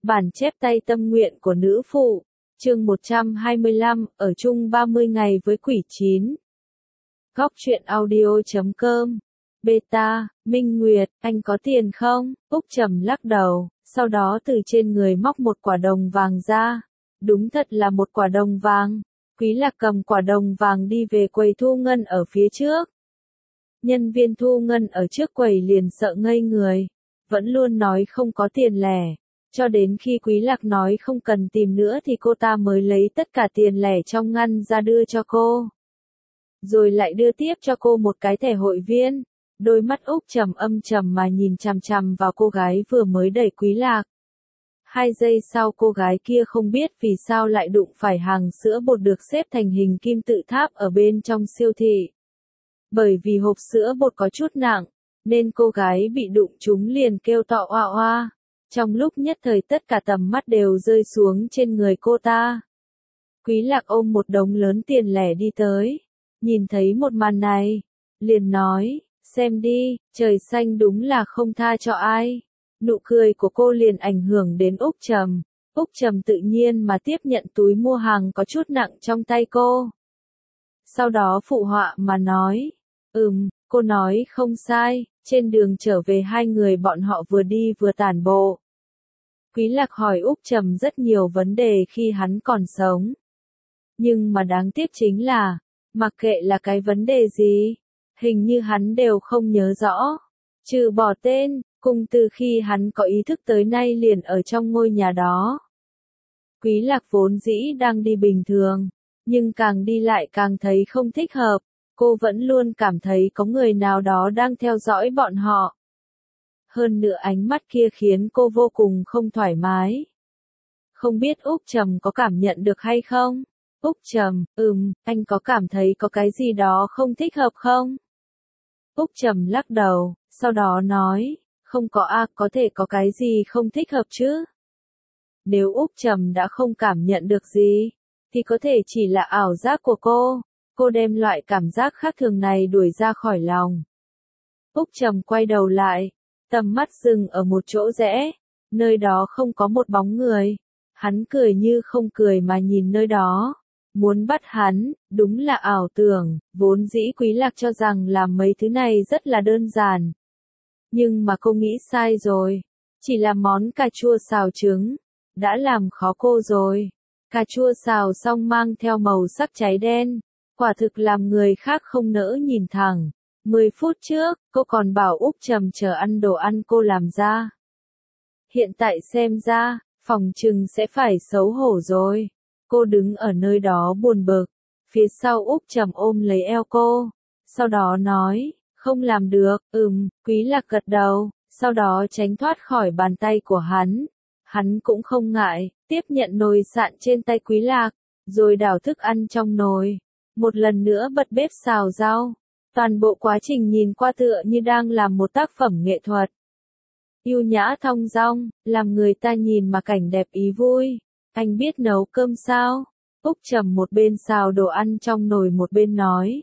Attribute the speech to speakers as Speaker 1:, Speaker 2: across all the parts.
Speaker 1: Bản chép tay tâm nguyện của nữ phụ, chương 125, ở chung 30 ngày với quỷ 9. Góc truyện audio.com. Beta, Minh Nguyệt, anh có tiền không? Úc Trầm lắc đầu, sau đó từ trên người móc một quả đồng vàng ra. Đúng thật là một quả đồng vàng. Quý Lạc cầm quả đồng vàng đi về quầy thu ngân ở phía trước. Nhân viên thu ngân ở trước quầy liền sợ ngây người, vẫn luôn nói không có tiền lẻ. Cho đến khi Quý Lạc nói không cần tìm nữa thì cô ta mới lấy tất cả tiền lẻ trong ngăn ra đưa cho cô. Rồi lại đưa tiếp cho cô một cái thẻ hội viên. Đôi mắt Úc Trầm âm trầm mà nhìn chằm chằm vào cô gái vừa mới đẩy Quý Lạc. 2 giây sau cô gái kia không biết vì sao lại đụng phải hàng sữa bột được xếp thành hình kim tự tháp ở bên trong siêu thị. Bởi vì hộp sữa bột có chút nặng, nên cô gái bị đụng trúng liền kêu to oa oa. Trong lúc nhất thời tất cả tầm mắt đều rơi xuống trên người cô ta. Quý Lạc ôm một đống lớn tiền lẻ đi tới. Nhìn thấy một màn này, liền nói, xem đi, trời xanh đúng là không tha cho ai. Nụ cười của cô liền ảnh hưởng đến Úc Trầm. Úc Trầm tự nhiên mà tiếp nhận túi mua hàng có chút nặng trong tay cô. Sau đó phụ họa mà nói, cô nói không sai, trên đường trở về hai người bọn họ vừa đi vừa tản bộ. Quý Lạc hỏi Úc Trầm rất nhiều vấn đề khi hắn còn sống. Nhưng mà đáng tiếc chính là, mặc kệ là cái vấn đề gì, hình như hắn đều không nhớ rõ. Trừ bỏ tên, cùng từ khi hắn có ý thức tới nay liền ở trong ngôi nhà đó. Quý Lạc vốn dĩ đang đi bình thường, nhưng càng đi lại càng thấy không thích hợp. Cô vẫn luôn cảm thấy có người nào đó đang theo dõi bọn họ. Hơn nữa ánh mắt kia khiến cô vô cùng không thoải mái. Không biết Úc Trầm có cảm nhận được hay không? Úc Trầm, anh có cảm thấy có cái gì đó không thích hợp không? Úc Trầm lắc đầu, sau đó nói, không có có thể có cái gì không thích hợp chứ? Nếu Úc Trầm đã không cảm nhận được gì, thì có thể chỉ là ảo giác của cô. Cô đem loại cảm giác khác thường này đuổi ra khỏi lòng. Úc Trầm quay đầu lại, tầm mắt dừng ở một chỗ rẽ, nơi đó không có một bóng người. Hắn cười như không cười mà nhìn nơi đó. Muốn bắt hắn, đúng là ảo tưởng, vốn dĩ Quý Lạc cho rằng làm mấy thứ này rất là đơn giản. Nhưng mà cô nghĩ sai rồi, chỉ là món cà chua xào trứng, đã làm khó cô rồi. Cà chua xào xong mang theo màu sắc cháy đen, quả thực làm người khác không nỡ nhìn thẳng. 10 phút trước, cô còn bảo Úc Trầm chờ ăn đồ ăn cô làm ra. Hiện tại xem ra, phòng trừng sẽ phải xấu hổ rồi. Cô đứng ở nơi đó buồn bực, phía sau Úc Trầm ôm lấy eo cô, sau đó nói, không làm được, Quý Lạc gật đầu, sau đó tránh thoát khỏi bàn tay của hắn. Hắn cũng không ngại, tiếp nhận nồi sạn trên tay Quý Lạc, rồi đảo thức ăn trong nồi, một lần nữa bật bếp xào rau. Toàn bộ quá trình nhìn qua tựa như đang làm một tác phẩm nghệ thuật. Yêu nhã thong dong, làm người ta nhìn mà cảnh đẹp ý vui. Anh biết nấu cơm sao? Úc Trầm một bên xào đồ ăn trong nồi một bên nói.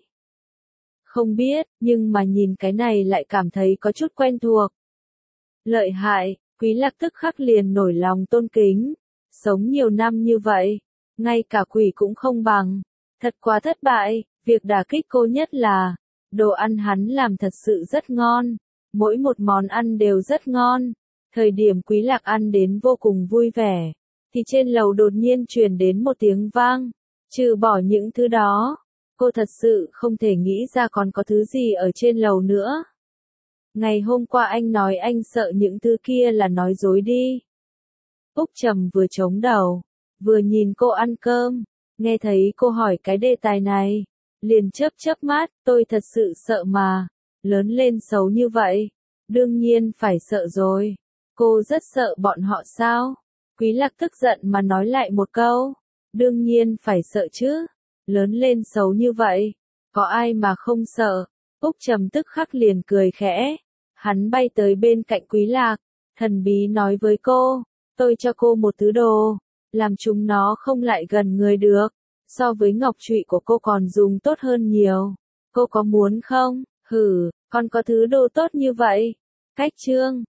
Speaker 1: Không biết, nhưng mà nhìn cái này lại cảm thấy có chút quen thuộc. Lợi hại, Quý Lạc tức khắc liền nổi lòng tôn kính. Sống nhiều năm như vậy, ngay cả quỷ cũng không bằng. Thật quá thất bại, việc đả kích cô nhất là, đồ ăn hắn làm thật sự rất ngon. Mỗi một món ăn đều rất ngon. Thời điểm Quý Lạc ăn đến vô cùng vui vẻ, thì trên lầu đột nhiên truyền đến một tiếng vang. Trừ bỏ những thứ đó, cô thật sự không thể nghĩ ra còn có thứ gì ở trên lầu nữa. Ngày hôm qua anh nói anh sợ những thứ kia là nói dối đi. Úc Trầm vừa chống đầu, vừa nhìn cô ăn cơm, nghe thấy cô hỏi cái đề tài này, liền chớp mắt, tôi thật sự sợ mà, lớn lên xấu như vậy, đương nhiên phải sợ rồi. Cô rất sợ bọn họ sao? Quý Lạc tức giận mà nói lại một câu, đương nhiên phải sợ chứ, lớn lên xấu như vậy, có ai mà không sợ? Úc Trầm tức khắc liền cười khẽ, hắn bay tới bên cạnh Quý Lạc, thần bí nói với cô, tôi cho cô một thứ đồ, làm chúng nó không lại gần người được, so với ngọc trụy của cô còn dùng tốt hơn nhiều, cô có muốn không? Con có thứ đồ tốt như vậy? Cách chương